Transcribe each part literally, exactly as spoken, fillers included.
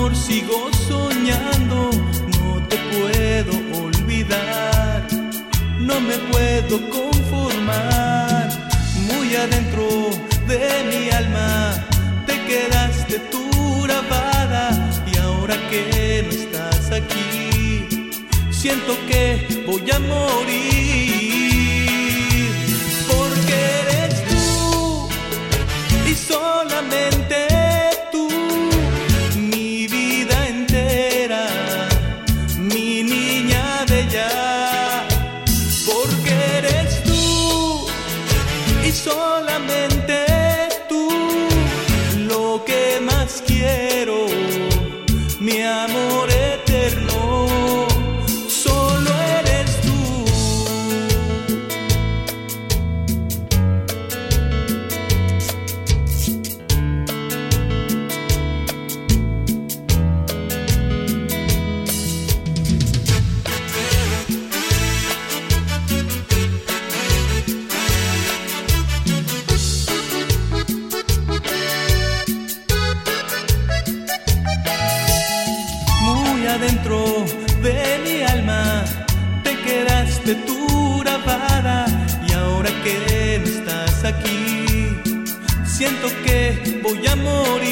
amor sigo soñando, no te puedo olvidar, no me puedo conformar. Muy adentro de mi alma te quedaste tú grabada, y ahora que no estás aquí, siento que voy a morir, porque eres tú y solamente tú, mi vida entera, mi niña bella, porque eres tú y solamente tú, lo que más quiero, mi amor eterno. Adentro de mi alma te quedaste tú grabada, y ahora que no estás aquí, siento que voy a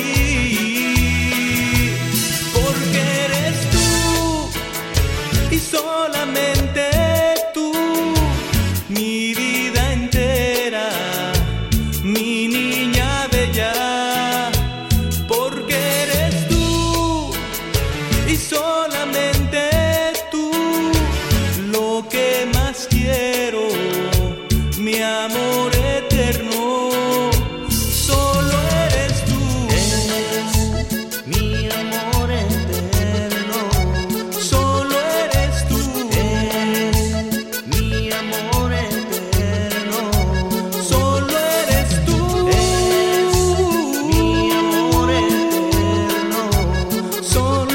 morir, porque eres tú y solamente tú, mi vida entera, mi niña bella, porque eres tú y solamente tú, lo que más quiero, mi amor eterno. Solo eres tú, eres mi amor eterno. Solo eres tú, eres mi amor eterno. Solo eres tú, eres mi amor eterno. Solo